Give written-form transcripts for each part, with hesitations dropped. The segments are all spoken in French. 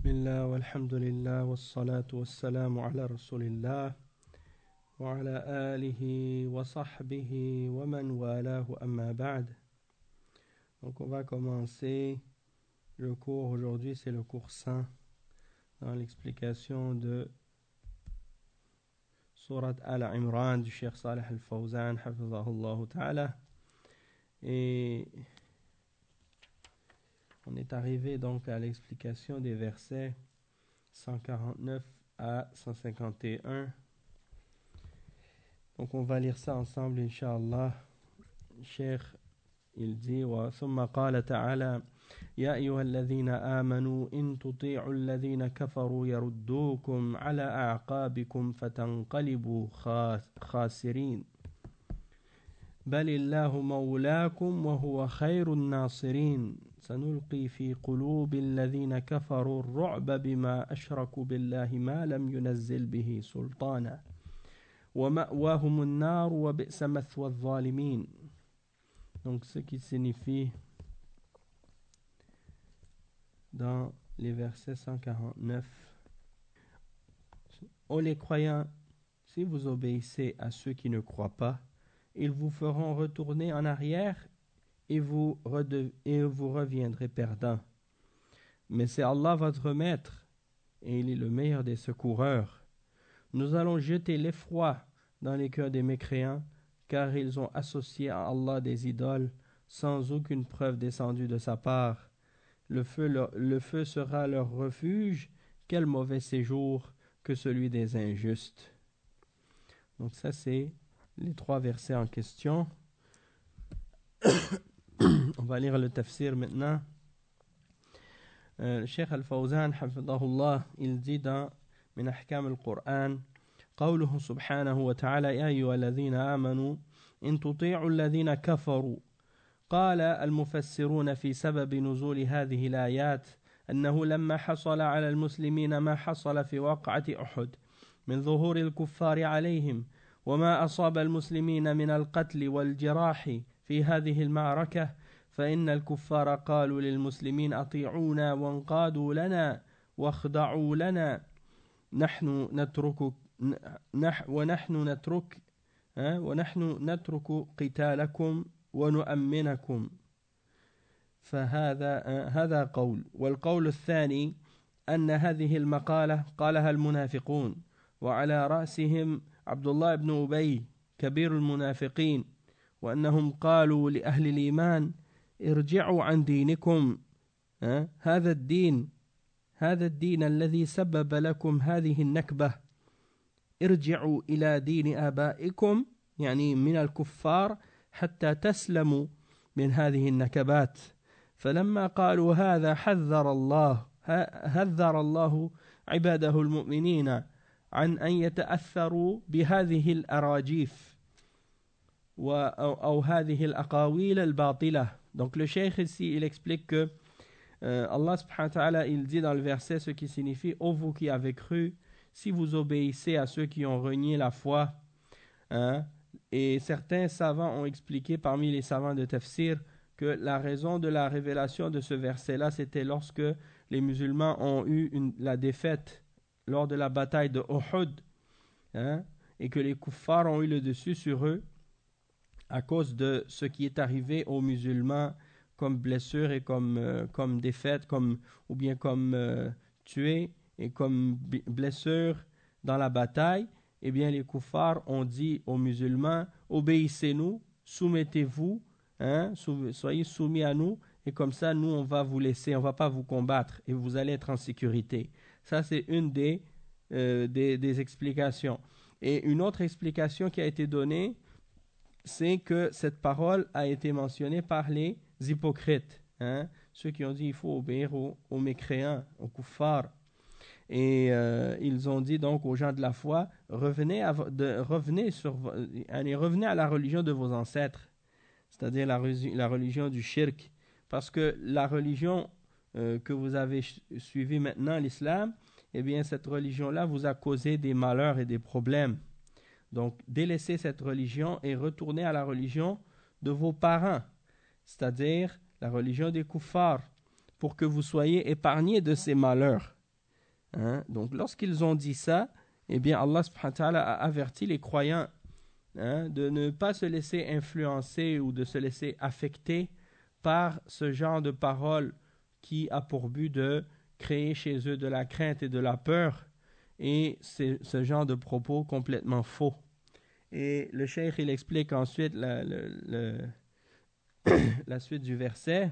Bismillah, walhamdulillah, wassalatu wassalamu ala rasulillah, wa ala alihi wa sahbihi wa man walahu amma ba'd. Donc on va commencer le cours aujourd'hui, c'est le cours 100 dans l'explication de Surat Al-Imran du Cheikh Salih Al-Fawzan, hafizahullah ta'ala. Et on est arrivé donc à l'explication des versets 149 à 151. Donc on va lire ça ensemble, Inch'Allah. Cheikh, il dit ثم قال تعالى يا أيها الذين آمنوا إن تطيعوا الذين كفروا يردوكم على أعقابكم فتنقلبوا خاسرين بل الله مولاكم وهو خير الناصرين سنلقي في قلوب الذين كفروا الرعب بما أشركوا بالله ما لم ينزل به سلطانا ومأواهم النار وبئس مثوى الظالمين. Donc ce qui signifie dans les versets 149: Ô les croyants, si vous obéissez à ceux qui ne croient pas, ils vous feront retourner en arrière et vous reviendrez perdants. Mais c'est Allah votre maître, et il est le meilleur des secoureurs. Nous allons jeter l'effroi dans les cœurs des mécréants, car ils ont associé à Allah des idoles sans aucune preuve descendue de sa part. Le feu sera leur refuge. Quel mauvais séjour que celui des injustes. Donc ça c'est les trois versets en question. On va lire le tafsir maintenant. Cheikh Al-Fawzan, hafidahullah, il dit dans Min Ahkam al-Qur'an: قوله سبحانه وتعالى يا أيها الذين آمنوا إن تطيعوا الذين كفروا. قال المفسرون في سبب نزول هذه الآيات أنه لما حصل على المسلمين ما حصل في وقعة أحد من ظهور الكفار عليهم وما أصاب المسلمين من القتل والجراح في هذه المعركة، فإن الكفار قالوا للمسلمين أطيعونا وانقادوا لنا واخضعوا لنا ونحن نترك قتالكم ونؤمنكم. هذا قول. والقول الثاني أن هذه المقالة قالها المنافقون، وعلى رأسهم عبد الله بن أبي كبير المنافقين، وأنهم قالوا لأهل الإيمان ارجعوا عن دينكم، هذا الدين الذي سبب لكم هذه النكبة، ارجعوا إلى دين آبائكم يعني من الكفار حتى تسلموا من هذه النكبات. فلما قالوا هذا حذر الله عباده المؤمنين عن أن يتأثروا بهذه الأراجيف أو هذه الأقاويل الباطلة. Donc le cheikh ici il explique que Allah subhanahu wa ta'ala il dit dans le verset ce qui signifie: ô vous qui avez cru, si vous obéissez à ceux qui ont renié la foi, et certains savants ont expliqué parmi les savants de tafsir que la raison de la révélation de ce verset-là, c'était lorsque les musulmans ont eu la défaite lors de la bataille de Uhud, et que les kuffars ont eu le dessus sur eux à cause de ce qui est arrivé aux musulmans comme blessure et comme défaite, ou bien comme tués et comme blessure dans la bataille. Eh bien les kuffars ont dit aux musulmans: obéissez-nous, soumettez-vous, soyez soumis à nous, et comme ça nous on va vous laisser, on va pas vous combattre et vous allez être en sécurité. Ça c'est une des explications. Et une autre explication qui a été donnée, c'est que cette parole a été mentionnée par les hypocrites, ceux qui ont dit il faut obéir aux mécréants, aux kuffars. Et ils ont dit donc aux gens de la foi: revenez à la religion de vos ancêtres, c'est-à-dire la religion du shirk, parce que la religion que vous avez suivie maintenant, l'islam, eh bien cette religion-là vous a causé des malheurs et des problèmes. Donc délaissez cette religion et retournez à la religion de vos parents, c'est-à-dire la religion des kuffars, pour que vous soyez épargnés de ces malheurs. Hein? Donc lorsqu'ils ont dit ça, eh bien Allah subhanahu wa ta'ala a averti les croyants, hein, de ne pas se laisser influencer ou de se laisser affecter par ce genre de paroles qui a pour but de créer chez eux de la crainte et de la peur, et c'est ce genre de propos complètement faux. Et le cheikh il explique ensuite la suite du verset.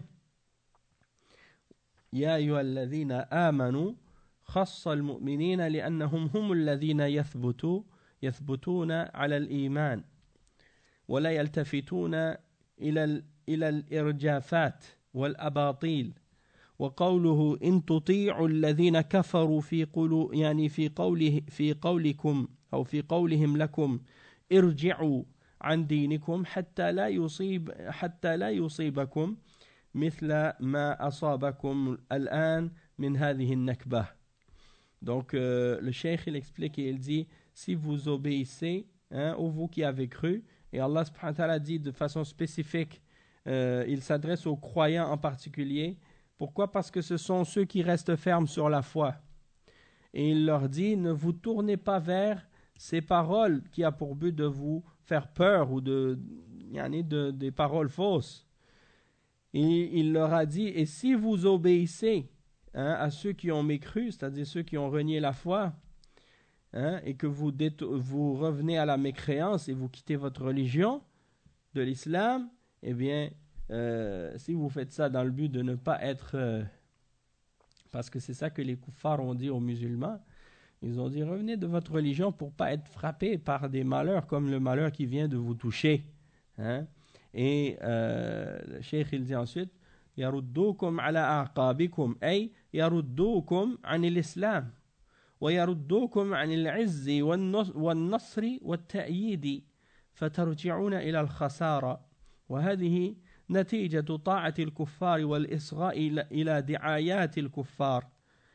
Ya ayyuhalladhina amanu khassa al-mu'minina li'annahum humul ladhina yathbutuna 'ala al-iman wa la yaltafituna ila al-irjafat wal-abatil. وقوله إن تطيعوا الذين كفروا يعني في قولكم أو في قولهم لكم ارجعوا عن دينكم حتى لا يصيبكم مثل ما أصابكم الآن من هذه النكبة. Donc le cheikh il explique et il dit, si vous obéissez, hein, ou vous qui avez cru, et Allah subhanahu wa ta'ala dit de façon spécifique, il s'adresse aux croyants en particulier. Pourquoi? Parce que ce sont ceux qui restent fermes sur la foi. Et il leur dit, ne vous tournez pas vers ces paroles qui a pour but de vous faire peur ou des paroles fausses. Et il leur a dit, et si vous obéissez, hein, à ceux qui ont mécru, c'est-à-dire ceux qui ont renié la foi, hein, et que vous revenez à la mécréance et vous quittez votre religion de l'islam, eh bien, si vous faites ça dans le but de ne pas être... parce que c'est ça que les kuffars ont dit aux musulmans. Ils ont dit, revenez de votre religion pour ne pas être frappés par des malheurs comme le malheur qui vient de vous toucher. Hein? Et le cheikh il dit ensuite, يردوكم على أعقابكم أي يردوكم عن الإسلام ويردوكم عن العز والنصر والتأييد فترجعون إلى الخسارة وهذه نتيجة طاعة الكفار والإصغاء إلى دعايات الكفار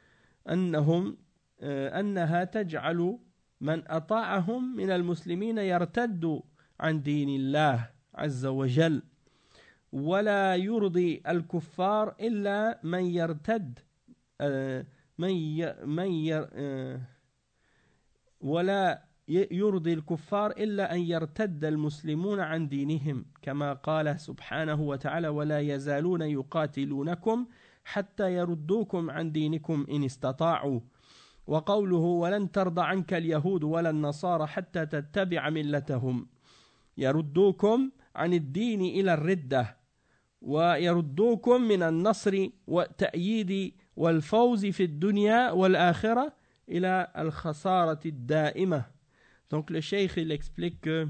أنها تجعل من أطاعهم من المسلمين يرتد عن دين الله عز وجل ولا يرضي الكفار إلا من يرتد ولا يرضي الكفار إلا أن يرتد المسلمون عن دينهم كما قال سبحانه وتعالى ولا يزالون يقاتلونكم حتى يردوكم عن دينكم إن استطاعوا وقوله ولن ترضى عنك اليهود ولا النصارى حتى تتبع ملتهم يردوكم عن الدين إلى الردة ويردوكم من النصر والتأييد والفوز في الدنيا والآخرة إلى الخسارة الدائمة. Donc le cheikh il explique que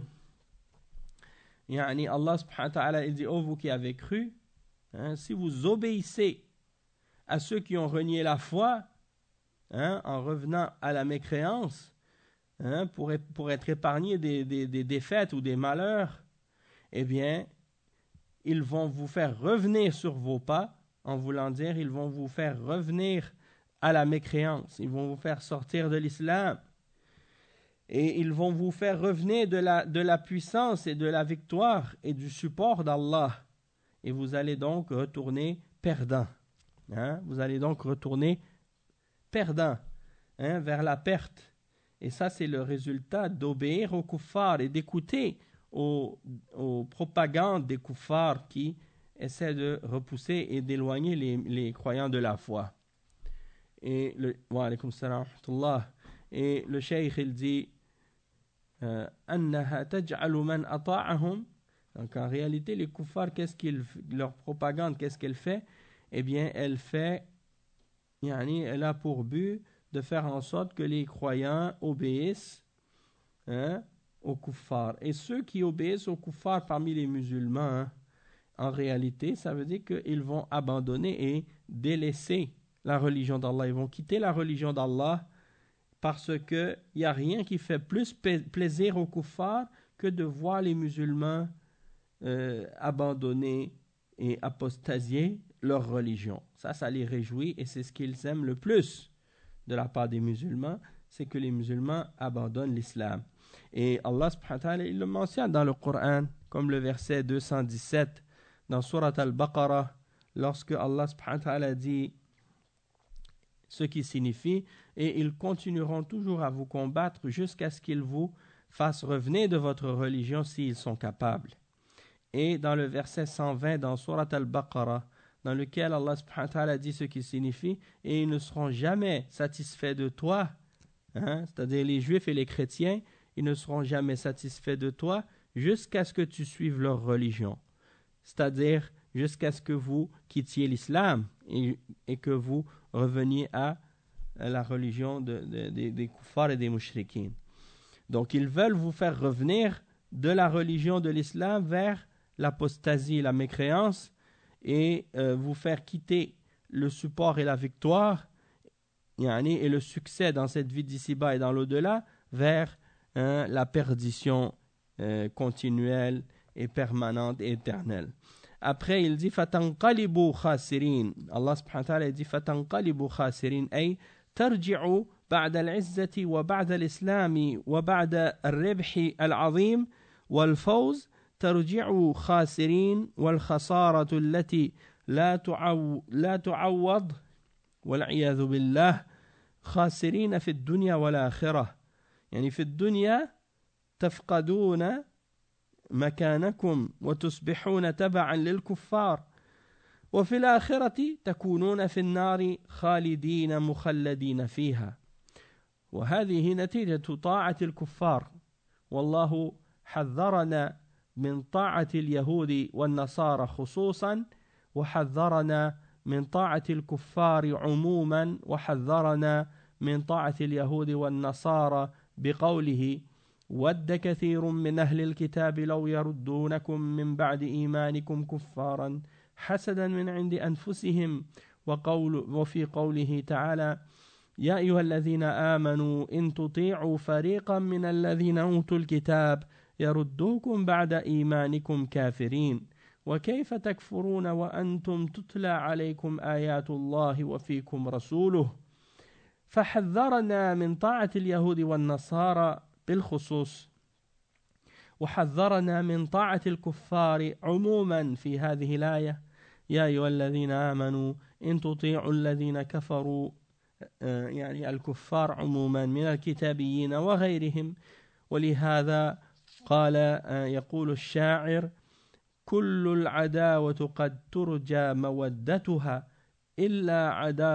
yani Allah subhanahu wa ta'ala il dit, oh vous qui avez cru, hein, si vous obéissez à ceux qui ont renié la foi, hein, en revenant à la mécréance, hein, pour être épargnés des défaites ou des malheurs, eh bien ils vont vous faire revenir sur vos pas, en voulant dire ils vont vous faire revenir à la mécréance, ils vont vous faire sortir de l'islam. Et ils vont vous faire revenir de la puissance et de la victoire et du support d'Allah. Et vous allez donc retourner perdant. Hein? Vous allez donc retourner perdant, hein, vers la perte. Et ça, c'est le résultat d'obéir aux kuffars et d'écouter aux propagandes des kuffars qui essaient de repousser et d'éloigner les croyants de la foi. Et wa alaykum salam wa rahmatullah. Et le cheikh il dit أنها تجعل من أطاعهم. Donc en réalité les kuffars, leur propagande, qu'est-ce qu'elle fait? Eh bien elle a pour but de faire en sorte que les croyants obéissent, hein, aux kuffars. Et ceux qui obéissent aux kuffars parmi les musulmans, hein, en réalité ça veut dire qu'ils vont abandonner et délaisser la religion d'Allah. Ils vont quitter la religion d'Allah parce qu'il n'y a rien qui fait plus plaisir aux kuffars que de voir les musulmans abandonner et apostasier leur religion. Ça les réjouit et c'est ce qu'ils aiment le plus de la part des musulmans, c'est que les musulmans abandonnent l'islam. Et Allah subhanahu wa ta'ala, il le mentionne dans le Coran, comme le verset 217 dans Surat al-Baqarah, lorsque Allah subhanahu wa ta'ala dit ce qui signifie et ils continueront toujours à vous combattre jusqu'à ce qu'ils vous fassent revenir de votre religion s'ils sont capables. Et dans le verset 120 dans Surat Al-Baqarah, dans lequel Allah subhanahu wa ta'ala dit ce qui signifie et ils ne seront jamais satisfaits de toi, c'est-à-dire les juifs et les chrétiens, ils ne seront jamais satisfaits de toi jusqu'à ce que tu suives leur religion, c'est-à-dire jusqu'à ce que vous quittiez l'islam et que vous reveniez à la religion des kuffars et des mushrikines. Donc ils veulent vous faire revenir de la religion de l'islam vers l'apostasie, la mécréance, et vous faire quitter le support et la victoire et le succès dans cette vie d'ici-bas et dans l'au-delà vers la perdition continuelle et permanente et éternelle. Après il dit fatanqalibu khasirin. Allah subhanahu wa ta'ala dit fatanqalibu khasirin ay tarji'u بعد العزة وبعد الإسلام وبعد الربح العظيم والفوز ترجعوا خاسرين والخسارة التي لا تعوض والعياذ بالله خاسرين في الدنيا والآخرة. يعني في الدنيا تفقدون مكانكم وتصبحون تبعا للكفار وفي الآخرة تكونون في النار خالدين مخلدين فيها. وهذه نتيجة طاعة الكفار والله حذرنا من طاعة اليهود والنصارى خصوصا وحذرنا من طاعة الكفار عموما وحذرنا من طاعة اليهود والنصارى بقوله ود كثير من أهل الكتاب لو يردونكم من بعد إيمانكم كفارا حسدا من عند أنفسهم وفي قوله تعالى يا أيها الذين آمنوا إن تطيعوا فريقا من الذين أوتوا الكتاب يردوكم بعد إيمانكم كافرين وكيف تكفرون وأنتم تتلى عليكم آيات الله وفيكم رسوله. فحذرنا من طاعة اليهود والنصارى بالخصوص وحذرنا من طاعة الكفار عموما في هذه الآية يا أيها الذين آمنوا إن تطيعوا الذين كفروا يعني الكفار عموما من الكتابيين وغيرهم. ولهذا قال يقول الشاعر كل العداوة قد ترجى مودتها إلا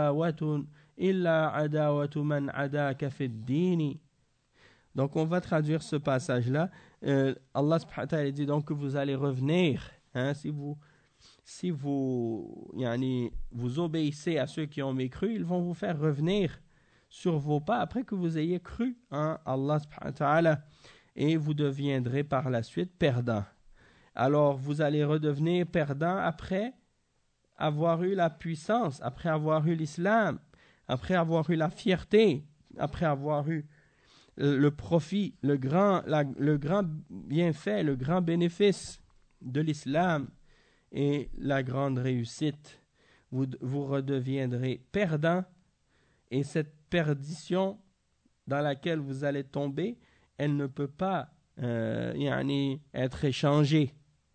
عداوة من عداك في الدين. Donc on va traduire ce passage-là. Allah subhanahu wa ta'ala dit donc que vous allez revenir, si vous obéissez à ceux qui ont mécru, ils vont vous faire revenir sur vos pas après que vous ayez cru en Allah subhanahu wa ta'ala et vous deviendrez par la suite perdants. Alors vous allez redevenir perdants après avoir eu la puissance, après avoir eu l'islam, après avoir eu la fierté, après avoir eu le profit, le grand bienfait, le grand bénéfice de l'islam et la grande réussite. Vous redeviendrez perdants et cette perdition dans laquelle vous allez tomber, elle ne peut pas être échangée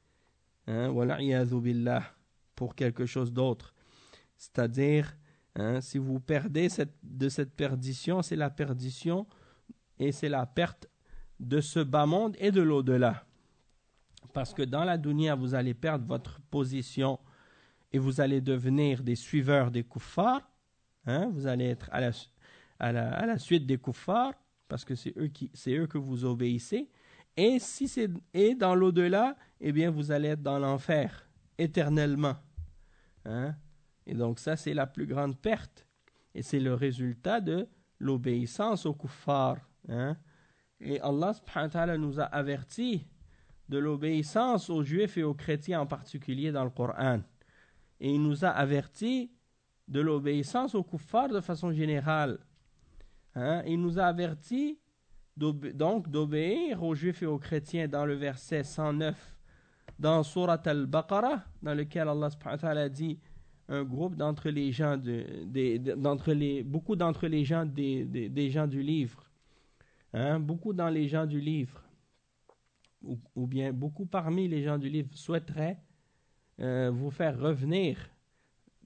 pour quelque chose d'autre. C'est-à-dire, si vous perdez de cette perdition, c'est la perdition et c'est la perte de ce bas monde et de l'au-delà. Parce que dans la dunya, vous allez perdre votre position et vous allez devenir des suiveurs des kuffars. Vous allez être à la suite des kuffars parce que c'est eux que vous obéissez. Et dans l'au-delà, eh bien, vous allez être dans l'enfer éternellement. Et donc ça, c'est la plus grande perte. Et c'est le résultat de l'obéissance aux kuffars. Et Allah subhanahu wa ta'ala nous a avertis de l'obéissance aux juifs et aux chrétiens en particulier dans le Coran. Et il nous a avertis de l'obéissance aux kuffars de façon générale. Il nous a avertis donc d'obéir aux juifs et aux chrétiens dans le verset 109 dans Surat Al-Baqarah, dans lequel Allah subhanahu wa ta'ala dit un groupe d'entre les gens beaucoup d'entre les gens des gens du livre, beaucoup dans les gens du livre ou bien beaucoup parmi les gens du livre souhaiteraient vous faire revenir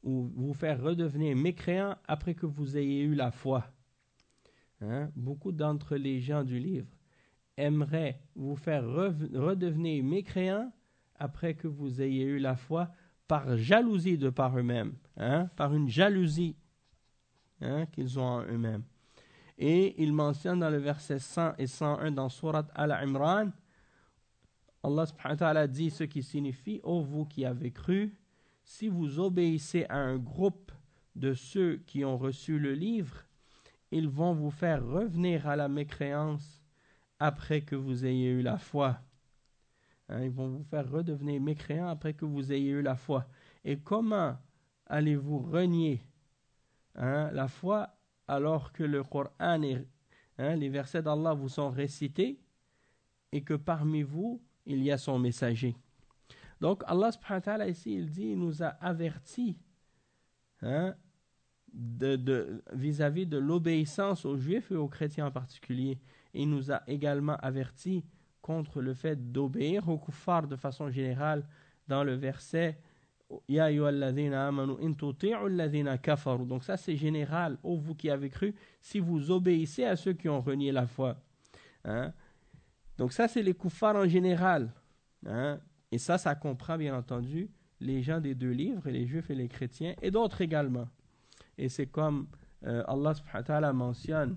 ou vous faire redevenir mécréant après que vous ayez eu la foi. Beaucoup d'entre les gens du livre aimeraient vous faire redevenir mécréant après que vous ayez eu la foi par jalousie de par eux-mêmes, par une jalousie qu'ils ont en eux-mêmes. Et il mentionne dans le verset 100 et 101 dans Surat Al-Imran, Allah subhanahu wa ta'ala dit ce qui signifie « Ô vous qui avez cru, si vous obéissez à un groupe de ceux qui ont reçu le livre, ils vont vous faire revenir à la mécréance après que vous ayez eu la foi. » Ils vont vous faire redevenir mécréants après que vous ayez eu la foi. Et comment allez-vous renier la foi alors que le Coran et les versets d'Allah vous sont récités et que parmi vous, il y a son messager. Donc Allah subhanahu wa ta'ala ici, il dit, il nous a avertis vis-à-vis de l'obéissance aux Juifs et aux chrétiens en particulier. Et il nous a également avertis contre le fait d'obéir aux kuffars de façon générale dans le verset Ya ayyuhalladhina amanu in tuti'u alladhina kafaru. Donc ça c'est général, ô vous qui avez cru, si vous obéissez à ceux qui ont renié la foi. Donc ça c'est les kuffars en général. Et ça comprend bien entendu les gens des deux livres, les juifs et les chrétiens, et d'autres également. Et c'est comme Allah subhanahu wa ta'ala mentionne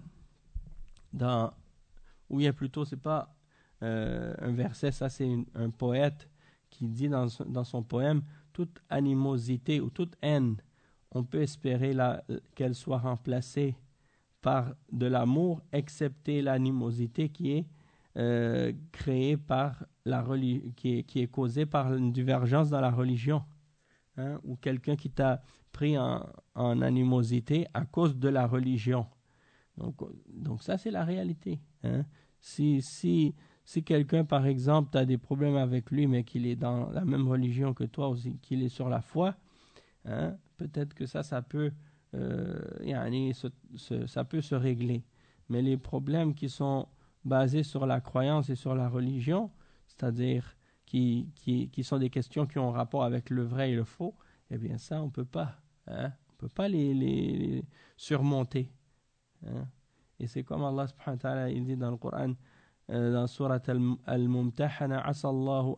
ou bien plutôt c'est pas un verset, ça c'est un poète qui dit dans son poème, toute animosité ou toute haine, on peut espérer qu'elle soit remplacée par de l'amour, excepté l'animosité qui est créée par qui est causée par une divergence dans la religion, ou quelqu'un qui t'a pris en animosité à cause de la religion. Donc ça c'est la réalité. Si quelqu'un, par exemple, tu as des problèmes avec lui, mais qu'il est dans la même religion que toi aussi, qu'il est sur la foi, peut-être que ça peut ça peut se régler. Mais les problèmes qui sont basés sur la croyance et sur la religion, c'est-à-dire qui sont des questions qui ont rapport avec le vrai et le faux, eh bien ça, on peut pas. On peut pas les surmonter. Et c'est comme Allah subhanahu wa ta'ala, il dit dans le Coran, dans Surat Al-Mumtahana, عسى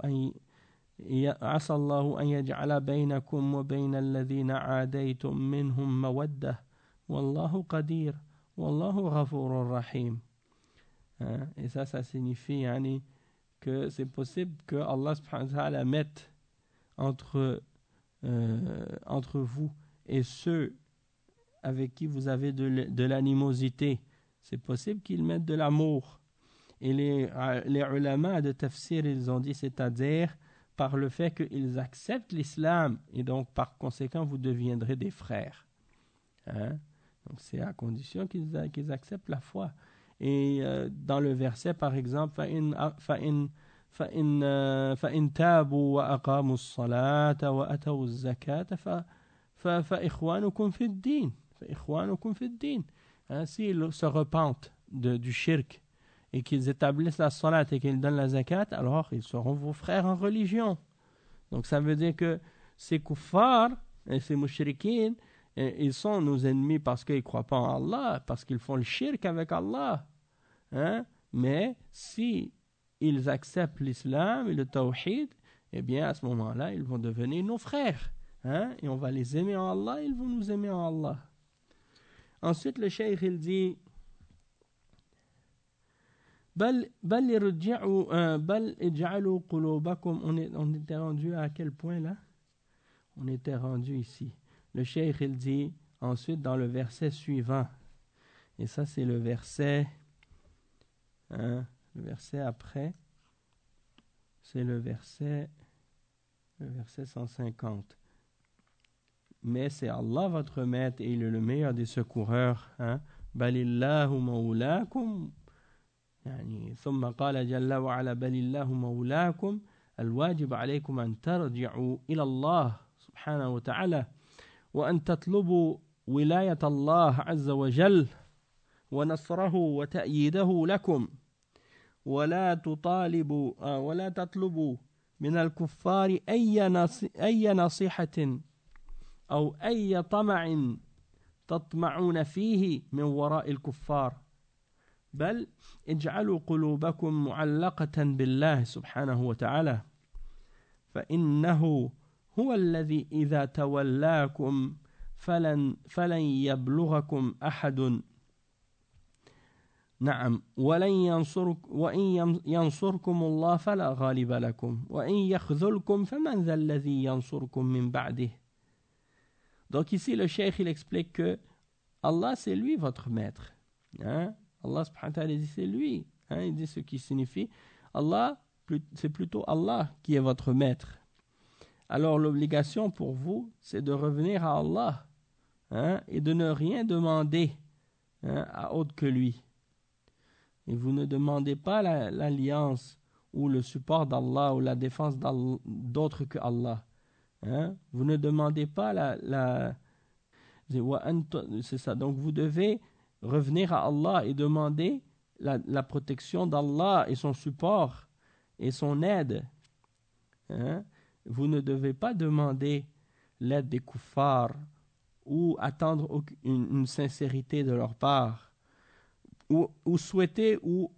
الله أن يجعل بينكم وبين الذين عاديتم منهم مودة والله قدير والله غفور رحيم. Et ça signifie que c'est possible que Allah subhanahu wa ta'ala mette entre vous et ceux avec qui vous avez de l'animosité, c'est possible qu'il mette de l'amour. Et les ulama de tafsir, ils ont dit, c'est-à-dire par le fait qu'ils acceptent l'islam, et donc par conséquent vous deviendrez des frères. Donc c'est à condition qu'ils acceptent la foi. Et dans le verset par exemple, فَإِن تَابُوا وَأَقَامُوا الصَّلَاةَ وَأَتَوُا الزَّكَاةَ فَإِخْوَانُكُمْ فِي الدِّينِ. S'ils se repentent du shirk et qu'ils établissent la salat et qu'ils donnent la zakat, alors ils seront vos frères en religion. Donc ça veut dire que ces kuffars et ces mushrikines, ils sont nos ennemis parce qu'ils ne croient pas en Allah, parce qu'ils font le shirk avec Allah. Mais si ils acceptent l'islam et le tawhid, eh bien à ce moment-là, ils vont devenir nos frères. Et on va les aimer en Allah, ils vont nous aimer en Allah. Ensuite, le cheikh, il dit بل اجعلوا قلوبكم. On était rendu à quel point là? On était rendu ici. Le cheikh, il dit ensuite dans le verset suivant, et ça c'est le verset après, c'est le verset 150. Mais c'est Allah votre maître et il est le meilleur des secoureurs. Balillahu mawlakum. ثم قال جل وعلا بل الله مولاكم الواجب عليكم أن ترجعوا إلى الله سبحانه وتعالى وأن تطلبوا ولاية الله عز وجل ونصره وتأييده لكم ولا تطلبوا من الكفار أي نصيحة أو أي طمع تطمعون فيه من وراء الكفار بل اجعلوا قلوبكم معلقة بالله سبحانه وتعالى فإنه هو الذي إذا تولاكم فلن يبلغكم أحد نعم وإن ينصركم الله فلا غالب لكم وإن يخذلكم فمن ذا الذي ينصركم من بعده. Donc ici le cheikh il explique que Allah c'est lui votre maître, hein? Allah subhanahu wa ta'ala dit c'est lui, hein? Il dit ce qui signifie Allah, c'est plutôt Allah qui est votre maître. Alors l'obligation pour vous c'est de revenir à Allah, hein? Et de ne rien demander, hein, à autre que lui. Et vous ne demandez pas l'alliance ou le support d'Allah ou la défense d'autres que Allah. Hein? Vous ne demandez pas c'est ça. Donc vous devez revenir à Allah et demander la protection d'Allah et son support et son aide. Hein? Vous ne devez pas demander l'aide des kuffars ou attendre une sincérité de leur part. Ou souhaiter ou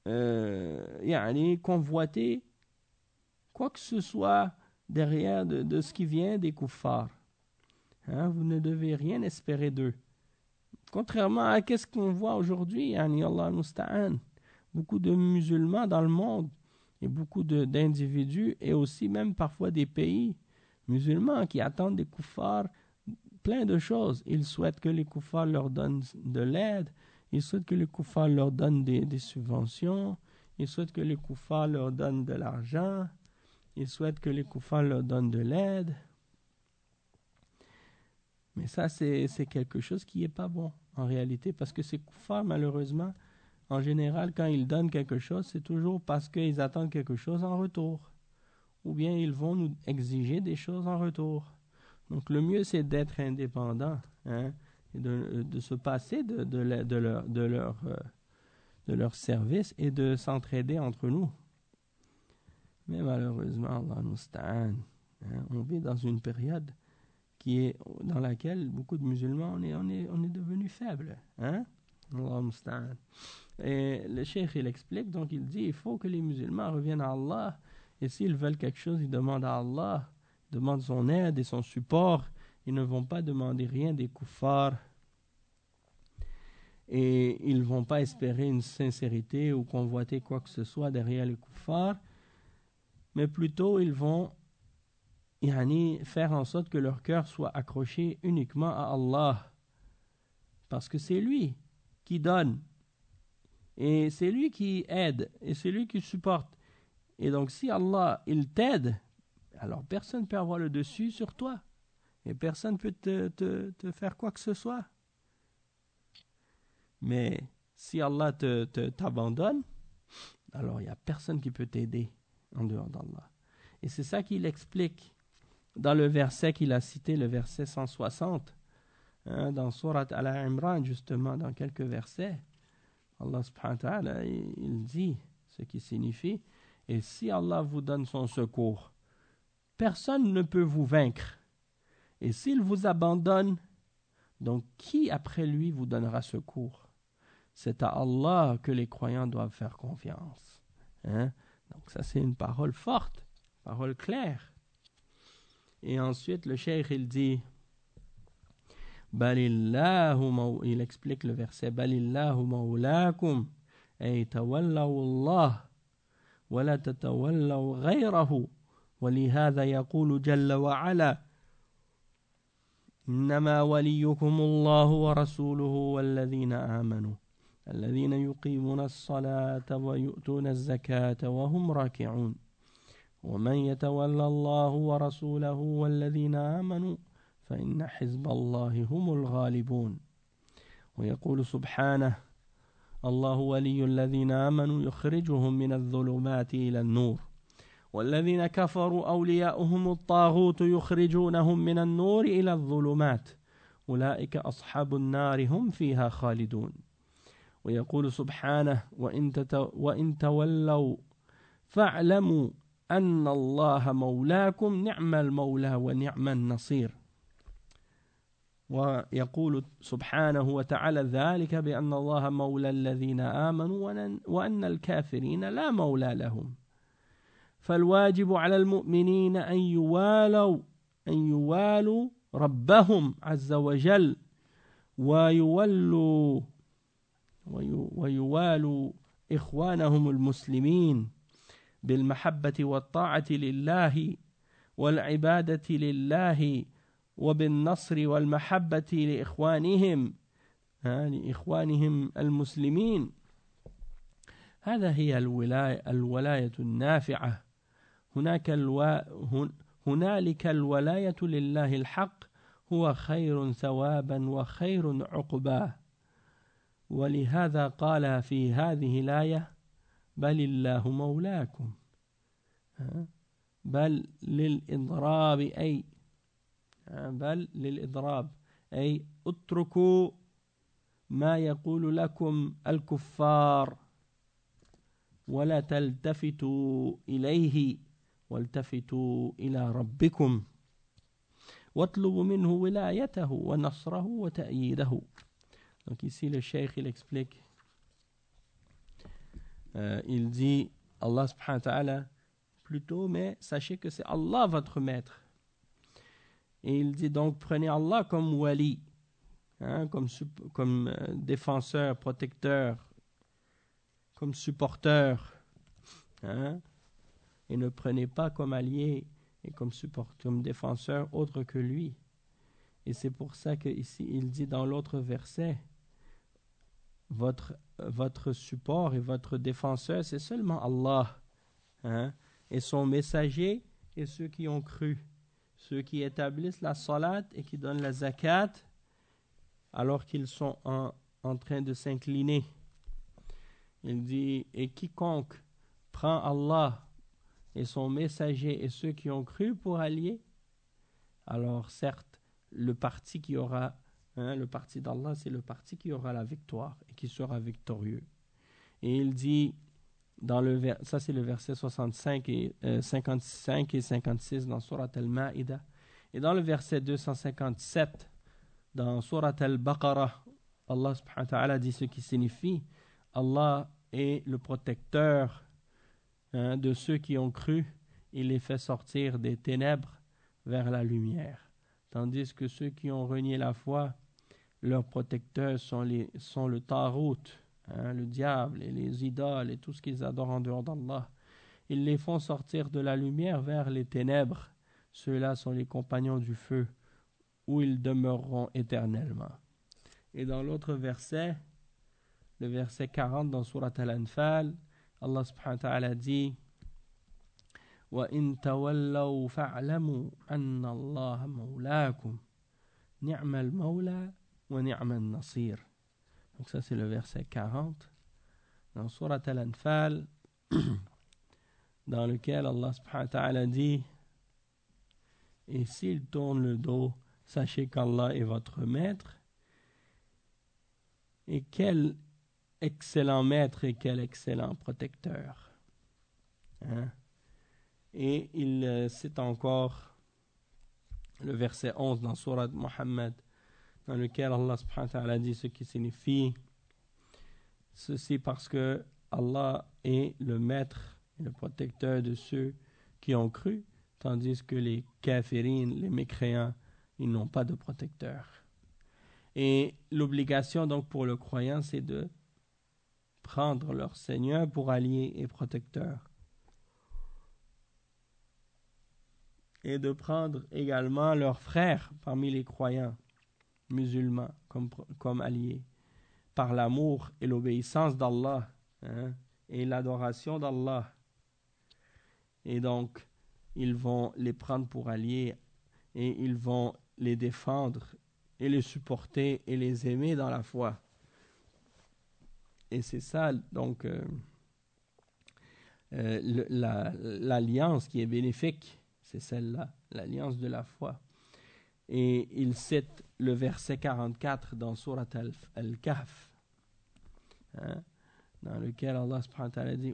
convoiter quoi que ce soit derrière de ce qui vient des kuffars. Hein, vous ne devez rien espérer d'eux. Contrairement à ce qu'on voit aujourd'hui, Allah musta'an, beaucoup de musulmans dans le monde et beaucoup d'individus et aussi même parfois des pays musulmans qui attendent des kuffars plein de choses. Ils souhaitent que les kuffars leur donnent de l'aide. Ils souhaitent que les kuffars leur donnent des subventions. Ils souhaitent que les kuffars leur donnent de l'argent. Ils souhaitent que les kuffars leur donnent de l'aide. Mais ça, c'est quelque chose qui n'est pas bon, en réalité, parce que ces kuffars, malheureusement, en général, quand ils donnent quelque chose, c'est toujours parce qu'ils attendent quelque chose en retour. Ou bien ils vont nous exiger des choses en retour. Donc le mieux, c'est d'être indépendant, hein, et de se passer de leur service et de s'entraider entre nous. Mais malheureusement, Allah musta'an, hein, on vit dans une période dans laquelle beaucoup de musulmans, on est devenus faibles. Hein? Allah musta'an. Et le cheikh, il explique, donc il dit, il faut que les musulmans reviennent à Allah, et s'ils veulent quelque chose, ils demandent à Allah, ils demandent son aide et son support. Ils ne vont pas demander rien des kuffars et ils ne vont pas espérer une sincérité ou convoiter quoi que ce soit derrière les kuffars, mais plutôt ils vont faire en sorte que leur cœur soit accroché uniquement à Allah, parce que c'est lui qui donne et c'est lui qui aide et c'est lui qui supporte. Et donc si Allah il t'aide, alors personne ne peut avoir le dessus sur toi. Et personne ne peut te faire quoi que ce soit. Mais si Allah t'abandonne, alors il n'y a personne qui peut t'aider en dehors d'Allah. Et c'est ça qu'il explique dans le verset qu'il a cité, le verset 160, hein, dans Surat Al-Imran, justement, dans quelques versets. Allah subhanahu wa ta'ala, il dit ce qui signifie, et si Allah vous donne son secours, personne ne peut vous vaincre. Et s'il vous abandonne, donc qui après lui vous donnera secours? C'est à Allah que les croyants doivent faire confiance. Hein? Donc ça c'est une parole forte, parole claire. Et ensuite le cheikh il dit, il explique le verset, Balillahu mawlakum ay tawallaw Allah wa la tatawallaw ghayrahu wa lihadha yaqulu jalla wa ala إنما وليكم الله ورسوله والذين آمنوا الذين يقيمون الصلاة ويؤتون الزكاة وهم راكعون ومن يتولى الله ورسوله والذين آمنوا فإن حزب الله هم الغالبون. ويقول سبحانه الله ولي الذين آمنوا يخرجهم من الظلمات إلى النور والذين كفروا أولياؤهم الطاغوت يخرجونهم من النور إلى الظلمات أولئك أصحاب النار هم فيها خالدون. ويقول سبحانه وإن تولوا فاعلموا أن الله مولاكم نعم المولى ونعم النصير. ويقول سبحانه وتعالى ذلك بأن الله مولى الذين آمنوا وأن الكافرين لا مولى لهم. فالواجب على المؤمنين أن يوالوا ربهم عز وجل ويوالوا إخوانهم المسلمين بالمحبة والطاعة لله والعبادة لله وبالنصر والمحبة لإخوانهم المسلمين. هذا هي الولاية النافعة. هنالك الولاية لله الحق هو خير ثوابا وخير عقبا. ولهذا قال في هذه الآية بل الله مولاكم. بل للإضراب أي اتركوا ما يقول لكم الكفار ولا تلتفتوا إليه والتفتوا إلى ربكم واطلبوا منه ولايته ونصره وتأييده. Donc ici le cheikh il explique, il dit Allah subhanahu wa ta'ala plutôt, mais sachez que c'est Allah votre maître. Et il dit donc prenez Allah comme wali, comme défenseur, protecteur, comme supporteur, et ne prenez pas comme allié et comme défenseur autre que lui. Et c'est pour ça que ici il dit dans l'autre verset, votre support et votre défenseur c'est seulement Allah, et son messager et ceux qui ont cru, ceux qui établissent la salat et qui donnent la zakat alors qu'ils sont en train de s'incliner. Il dit, et quiconque prend Allah et son messager et ceux qui ont cru pour alliés, alors certes, le parti qui aura, le parti d'Allah, c'est le parti qui aura la victoire et qui sera victorieux. Et il dit, ça c'est le verset 55 et 56 dans Surat Al-Ma'ida. Et dans le verset 257 dans Surat Al-Baqarah, Allah subhanahu wa ta'ala dit ce qui signifie Allah est le protecteur de ceux qui ont cru, il les fait sortir des ténèbres vers la lumière. Tandis que ceux qui ont renié la foi, leurs protecteurs sont le Tarout, le diable et les idoles et tout ce qu'ils adorent en dehors d'Allah. Ils les font sortir de la lumière vers les ténèbres. Ceux-là sont les compagnons du feu, où ils demeureront éternellement. Et dans l'autre verset, le verset 40 dans Surat Al-Anfal, Allah subhanahu wa ta'ala dit وَإِن تَوَلَّوْا فَاعْلَمُوا أَنَّ اللَّهَ مَوْلَاكُمْ نِعْمَ الْمَوْلَى وَنِعْمَ النَّصِيرُ. Donc ça c'est le verset 40 dans Surat Al-Anfal, dans lequel Allah subhanahu wa ta'ala dit, et s'ils tournent le dos, sachez qu'Allah est votre maître. Et quel excellent maître et quel excellent protecteur. Et il cite encore le verset 11 dans Surat Muhammad, dans lequel Allah subhanahu wa ta'ala dit ce qui signifie ceci parce que Allah est le maître et le protecteur de ceux qui ont cru, tandis que les kafirines, les mécréants, ils n'ont pas de protecteur. Et l'obligation donc pour le croyant, c'est de prendre leur Seigneur pour allié et protecteur. Et de prendre également leurs frères parmi les croyants musulmans comme alliés, par l'amour et l'obéissance d'Allah, et l'adoration d'Allah. Et donc, ils vont les prendre pour alliés et ils vont les défendre et les supporter et les aimer dans la foi. Et c'est ça, donc, l'alliance qui est bénéfique, c'est celle-là, l'alliance de la foi. Et il cite le verset 44 dans Surat Al-Kahf, dans lequel Allah subhanahu wa ta'ala dit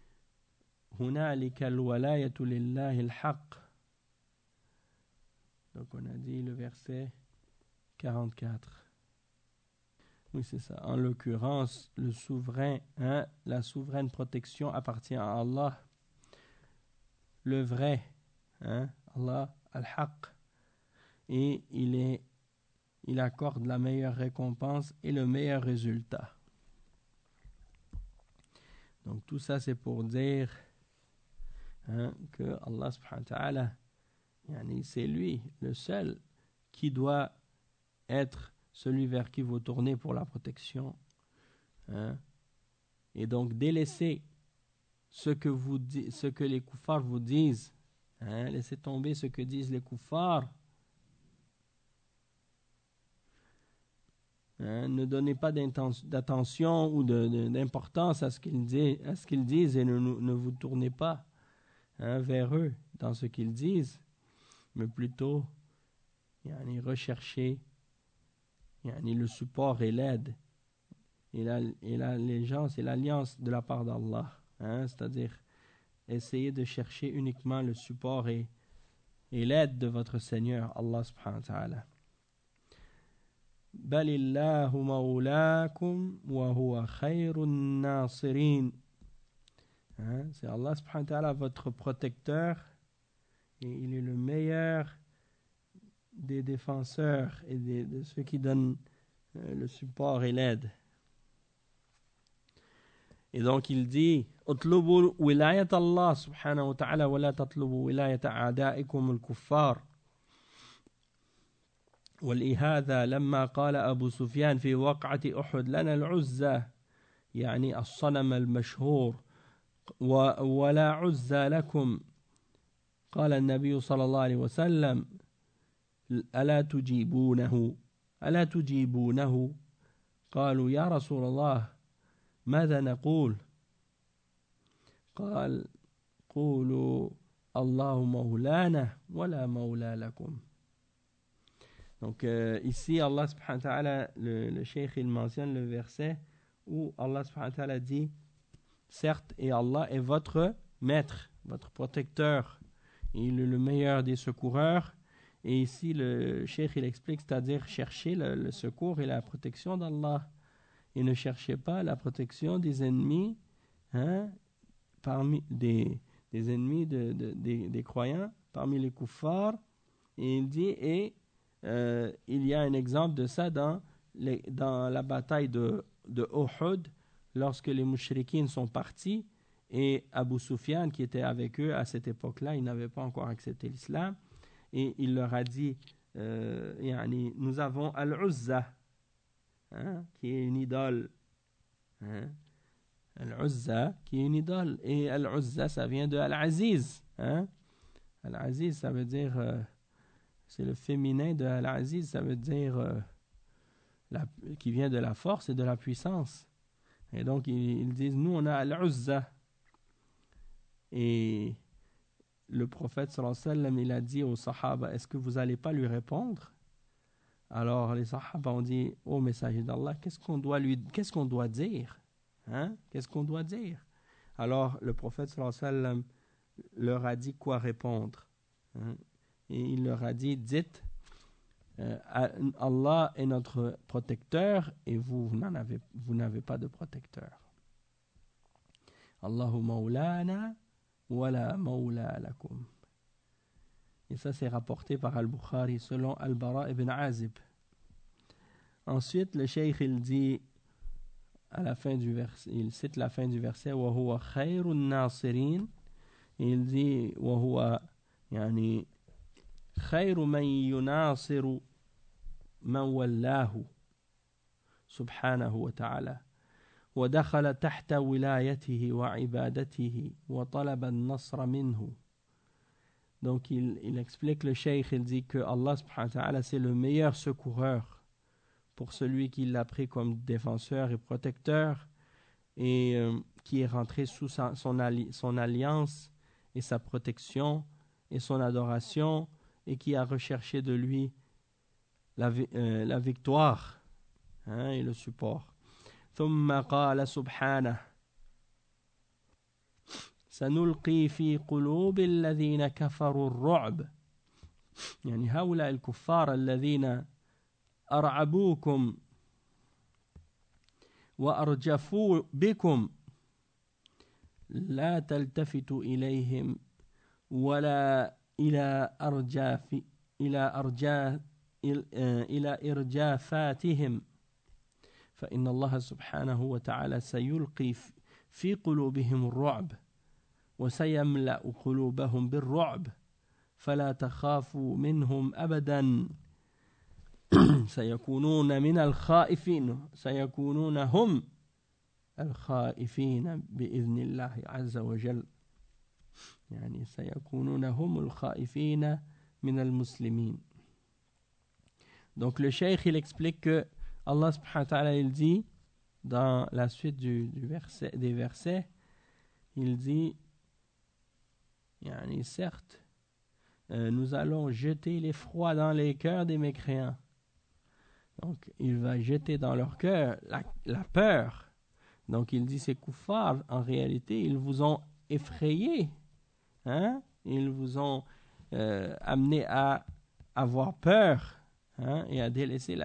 هنالك الولاية لله الحق Donc on a dit le verset 44. Oui, c'est ça. En l'occurrence, le souverain, la souveraine protection appartient à Allah, le vrai, Allah al-Haq, et il accorde la meilleure récompense et le meilleur résultat. Donc tout ça c'est pour dire que Allah subhanahu wa ta'ala, c'est lui le seul qui doit être celui vers qui vous tournez pour la protection. Et donc délaissez ce que les koufars vous disent. Laissez tomber ce que disent les koufars. Ne donnez pas d'attention ou d'importance à ce qu'ils disent et ne vous tournez pas vers eux dans ce qu'ils disent, mais plutôt recherchez le support et l'aide et l'allégeance et l'alliance de la part d'Allah, c'est-à-dire essayez de chercher uniquement le support et l'aide de votre Seigneur Allah subhanahu wa ta'ala. Balillahu mawlakum wa huwa khayrun nasirin. C'est Allah subhanahu wa ta'ala votre protecteur et il est le meilleur des défenseurs et de ceux qui donnent le support et l'aide. Et donc il dit utlubu wilayat Allah subhanahu wa ta'ala wa la tatlubu wilayat a'da'ikum al-kuffar. ولهذا لما قال أبو سفيان في وقعة أحد لنا العزة الصنم المشهور ولا عزة لكم قال النبي صلى الله عليه وسلم ألا تجيبونه قالوا يا رسول الله ماذا نقول قال قولوا الله مولانا ولا مولى لكم. Donc ici Allah subhanahu wa ta'ala, le cheikh il mentionne le verset où Allah subhanahu wa ta'ala dit certes et Allah est votre maître, votre protecteur, il est le meilleur des secoureurs. Et ici le cheikh il explique, c'est-à-dire chercher le secours et la protection d'Allah et ne cherchez pas la protection des ennemis parmi des ennemis des croyants parmi les kuffars. Et il dit il y a un exemple de ça dans la bataille de Uhud, lorsque les mouchrikines sont partis et Abu Sufyan qui était avec eux à cette époque-là, il n'avait pas encore accepté l'islam, et il leur a dit nous avons Al-Uzza qui est une idole, Al-Uzza qui est une idole, et Al-Uzza ça vient de Al-Aziz. Al-Aziz ça veut dire c'est le féminin de Al-Aziz, ça veut dire qui vient de la force et de la puissance. Et donc ils disent nous on a Al-Uzza. Et le prophète sallallahu alayhi wa sallam il a dit aux sahaba est-ce que vous n'allez pas lui répondre? Alors les sahaba ont dit ô messager d'Allah, qu'est-ce qu'on doit dire? Qu'est-ce qu'on doit dire? Alors le prophète sallallahu alayhi wa sallam leur a dit quoi répondre, et il leur a dit dites Allah est notre protecteur et vous n'avez pas de protecteur. Allahu maulana wa la maula lakum. Et ça c'est rapporté par Al-Bukhari selon Al-Bara ibn Azib. Ensuite le cheikh il dit à la fin du verset, il cite la fin du verset wa huwa khayrun nasirin, et il dit wa huwa khayru man yunasiru man wallahu subhanahu wa ta'ala ودخل تحت ولايته وعبادته وطلب النصر منه. Donc il explique, le cheikh il dit que Allah subhanahu wa ta'ala c'est le meilleur secoureur pour celui qui l'a pris comme défenseur et protecteur, et qui est rentré sous son alliance et sa protection et son adoration, et qui a recherché de lui la victoire et le support. ثم قال سبحانه سنلقي في قلوب الذين كفروا الرعب يعني هؤلاء الكفار الذين أرعبوكم وأرجفوا بكم لا تلتفتوا إليهم ولا إلى إرجافاتهم فإن الله سبحانه وتعالى سيلقي في قلوبهم الرعب وسيملأ قلوبهم بالرعب فلا تخافوا منهم أبدا سيكونون من الخائفين سيكونون هم الخائفين بإذن الله عز وجل يعني سيكونون هم الخائفين من المسلمين. Donc le cheikh il explique que Allah subhanahu wa ta'ala il dit dans la suite des versets il dit yani, certes nous allons jeter l'effroi dans les cœurs des mécréants. Donc il va jeter dans leur cœur la peur. Donc il dit ces kuffars en réalité ils vous ont effrayé, hein? Ils vous ont amené à avoir peur, hein? Et à délaisser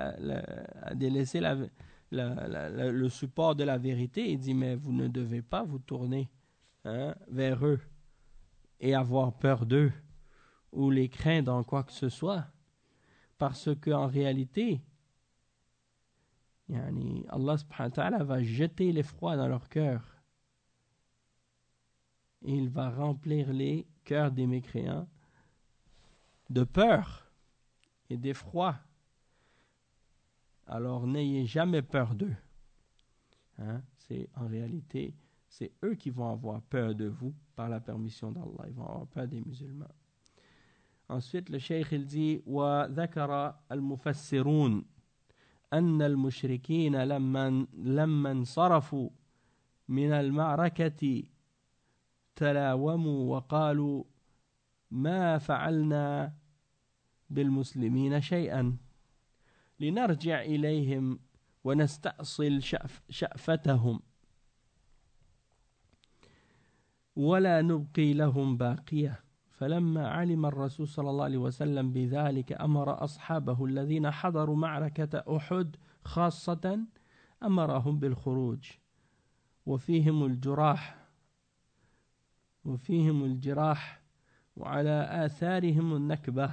le support de la vérité. Il dit mais vous ne devez pas vous tourner, hein, vers eux et avoir peur d'eux ou les craindre en quoi que ce soit parce qu'en réalité yani, Allah subhanahu wa ta'ala va jeter l'effroi dans leur cœur et il va remplir les cœurs des mécréants de peur et d'effroi. Alors n'ayez jamais peur d'eux, hein? En réalité c'est eux qui vont avoir peur de vous par la permission d'Allah, ils vont avoir peur des musulmans. Ensuite le cheikh il dit وذكر المفسرون أن المشركين لما انصرفوا من المعركة تلاوموا وقالوا ما فعلنا بالمسلمين شيئا لنرجع إليهم ونستأصل شأفتهم ولا نبقي لهم باقية فلما علم الرسول صلى الله عليه وسلم بذلك أمر أصحابه الذين حضروا معركة أحد خاصة أمرهم بالخروج وفيهم الجراح وعلى آثارهم النكبة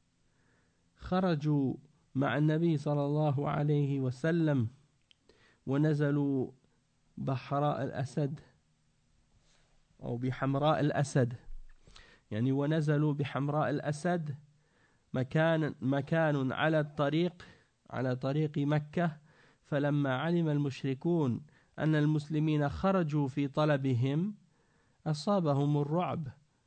خرجوا مع النبي صلى الله عليه وسلم ونزلوا بحراء الأسد أو بحمراء الأسد يعني ونزلوا بحمراء الأسد مكان على طريق مكة فلما علم المشركون أن المسلمين خرجوا في طلبهم أصابهم الرعب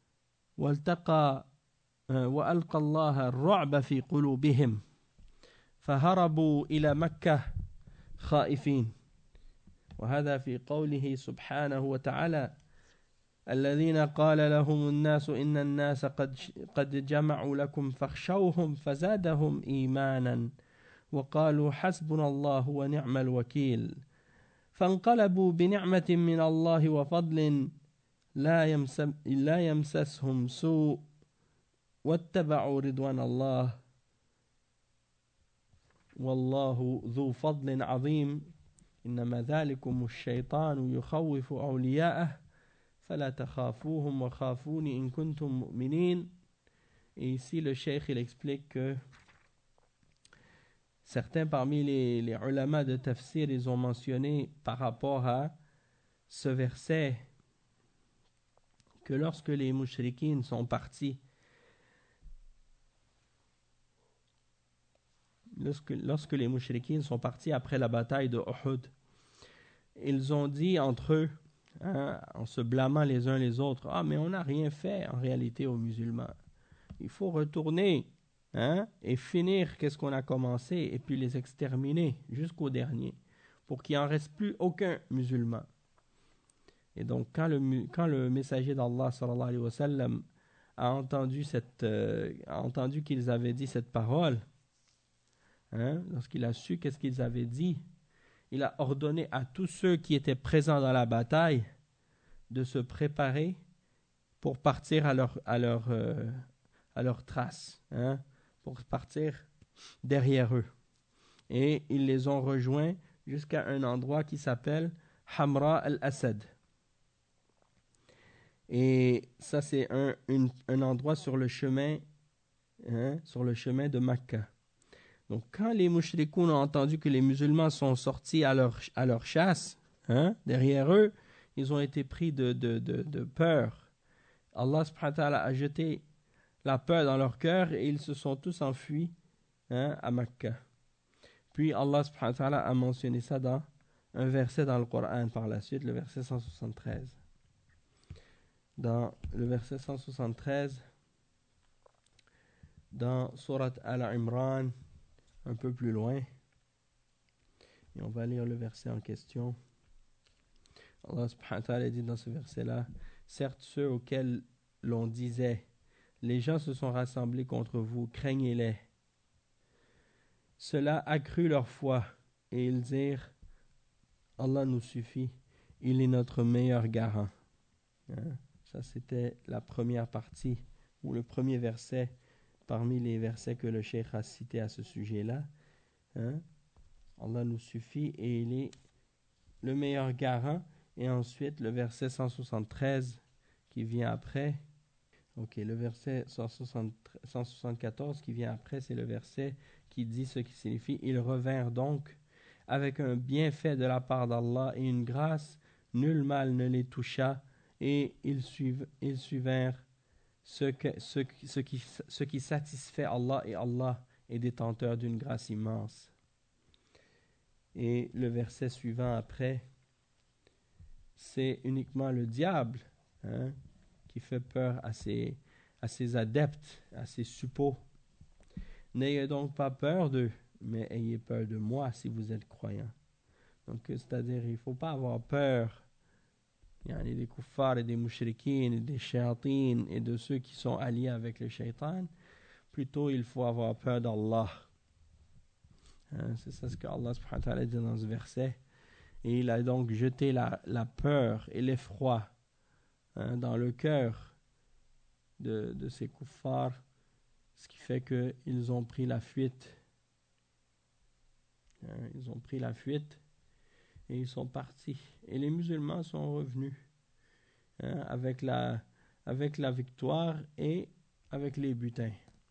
وألقى الله الرعب في قلوبهم فهربوا إلى مكة خائفين وهذا في قوله سبحانه وتعالى الذين قال لهم الناس إن الناس قد جمعوا لكم فاخشوهم فزادهم إيمانا وقالوا حسبنا الله ونعم الوكيل فانقلبوا بنعمة من الله وفضل لا يمسسهم سوء واتبعوا رضوان الله والله ذو فضل عظيم إنما ذلكم الشيطان يخوف أولياءه فلا تخافوهم وخافوني إن كنتم مؤمنين. Et ici le cheikh il explique que certains parmi les ulama de tafsir ils ont mentionné par rapport à ce verset que lorsque les mushrikines sont partis, lorsque les mushrikines sont partis après la bataille de Uhud, ils ont dit entre eux, hein, en se blâmant les uns les autres, ah mais on n'a rien fait en réalité aux musulmans, il faut retourner, hein, et finir qu'est-ce qu'on a commencé et puis les exterminer jusqu'au dernier pour qu'il n'en reste plus aucun musulman. Et donc quand le messager d'Allah sallallahu alayhi wa sallam a entendu qu'ils avaient dit cette parole, hein, lorsqu'il a su qu'est-ce qu'ils avaient dit, il a ordonné à tous ceux qui étaient présents dans la bataille de se préparer pour partir à à leurs traces, hein, pour partir derrière eux. Et ils les ont rejoints jusqu'à un endroit qui s'appelle Hamra al-Asad. Et ça, c'est un endroit sur le chemin, hein, sur le chemin de Mecca. Donc, quand les mouchrikoun ont entendu que les musulmans sont sortis à leur chasse, hein, derrière eux, ils ont été pris de peur. Allah subhanahu wa ta'ala a jeté la peur dans leur cœur et ils se sont tous enfuis, hein, à Mecca. Puis Allah subhanahu wa ta'ala a mentionné ça dans un verset dans le Coran par la suite, le verset 173. Dans le verset 173, dans Surat Al-Imran, un peu plus loin, et on va lire le verset en question. Allah subhanahu wa ta'ala dit dans ce verset-là, certes ceux auxquels l'on disait, les gens se sont rassemblés contre vous, craignez-les. Cela accrut leur foi, et ils dirent, Allah nous suffit, il est notre meilleur garant. Hein? Ça, c'était la première partie, ou le premier verset, parmi les versets que le cheikh a cités à ce sujet-là. Hein? Allah nous suffit et il est le meilleur garant. Et ensuite, le verset 173 qui vient après. Ok, le verset 174 qui vient après, c'est le verset qui dit ce qui signifie « Ils revinrent donc avec un bienfait de la part d'Allah et une grâce, nul mal ne les toucha, et ils suivirent ce qui satisfait Allah, et Allah est détenteur d'une grâce immense. » Et le verset suivant après, c'est uniquement le diable, hein, qui fait peur à ses adeptes, à ses suppôts. N'ayez donc pas peur d'eux, mais ayez peur de moi si vous êtes croyants. Donc, c'est-à-dire, il ne faut pas avoir peur. Il y a des kuffars et des mouchrikines et des shayatines et de ceux qui sont alliés avec le shaitan. Plutôt, il faut avoir peur d'Allah. Hein, c'est ça ce que Allah subhanahu wa ta'ala dit dans ce verset. Et il a donc jeté la peur et l'effroi, hein, dans le cœur de ces kuffars, ce qui fait qu'ils ont pris la fuite. Hein, ils ont pris la fuite et ils sont partis. Et les musulmans sont revenus, hein, avec la victoire et avec les butins.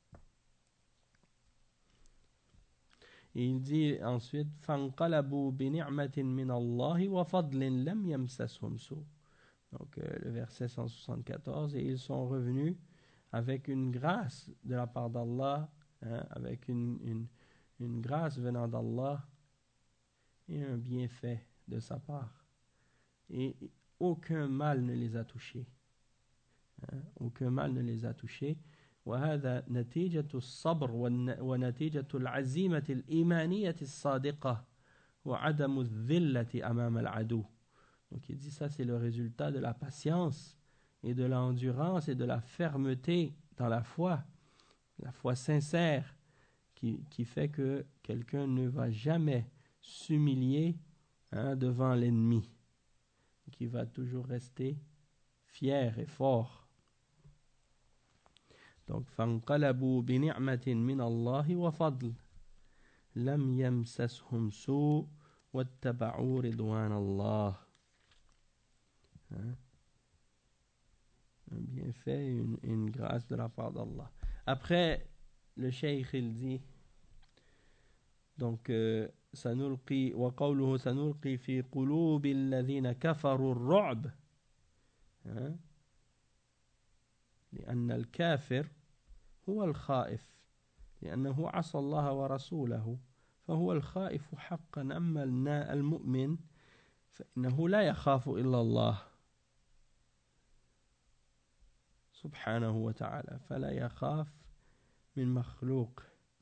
Et il dit ensuite فَانْقَلَبُوا بِنِعْمَةٍ مِّنَ اللَّهِ وَفَضْلٍ لَمْ يَمْسَسْهُمْ سُوءٌ. Donc le verset 174, et ils sont revenus avec une grâce de la part d'Allah, hein, avec une grâce venant d'Allah et un bienfait de sa part. Et aucun mal ne les a touchés. Hein, aucun mal ne les a touchés. وهذا نتيجة الصبر ونتيجة العزيمة الإيمانية الصادقة وعدم الذلة أمام العدو. Donc il dit ça, c'est le résultat de la patience et de l'endurance et de la fermeté dans la foi sincère qui fait que quelqu'un ne va jamais s'humilier, hein, devant l'ennemi, qui va toujours rester fier et fort. Donc, فَانْقَلَبُوا بِنِعْمَةٍ مِّنَ اللَّهِ وَفَضْلٍ لَمْ يَمْسَسْهُمْ سُوءٌ وَاتَّبَعُوا رِضْوَانَ اللَّهِ. Hein? Un bienfait, une grâce de la part d'Allah. Après, le cheikh il dit, donc, سنلقي وقوله سنلقي في قلوب الذين كفروا الرعب. Hein? لأن الكافر هو الخائف لأنه عصى الله ورسوله فهو الخائف حقا. أما المؤمن فإنه لا يخاف إلا الله سبحانه وتعالى فلا يخاف من مخلوق.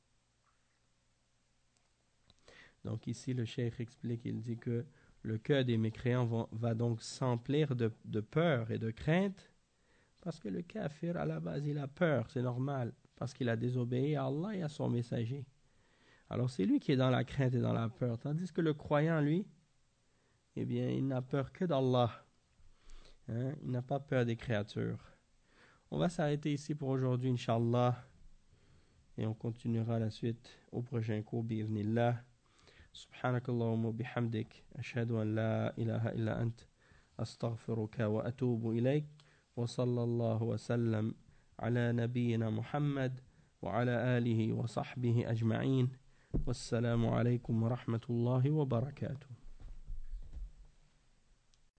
Donc ici le cheikh explique, il dit que le cœur des mécréants va donc s'emplir de peur et de crainte, parce que le kafir à la base il a peur, c'est normal, parce qu'il a désobéi à Allah et à son messager. Alors c'est lui qui est dans la crainte et dans la peur, tandis que le croyant, lui, eh bien il n'a peur que d'Allah, hein? Il n'a pas peur des créatures. On va s'arrêter ici pour aujourd'hui, Inch'Allah. Et on continuera la suite au prochain cours, bi'idhnillah. سبحانك اللهم وبحمدك أشهد أن لا إله إلا أنت أستغفرك وأتوب إليك وصلى الله وسلم على نبينا محمد وعلى آله وصحبه أجمعين والسلام عليكم ورحمة الله وبركاته.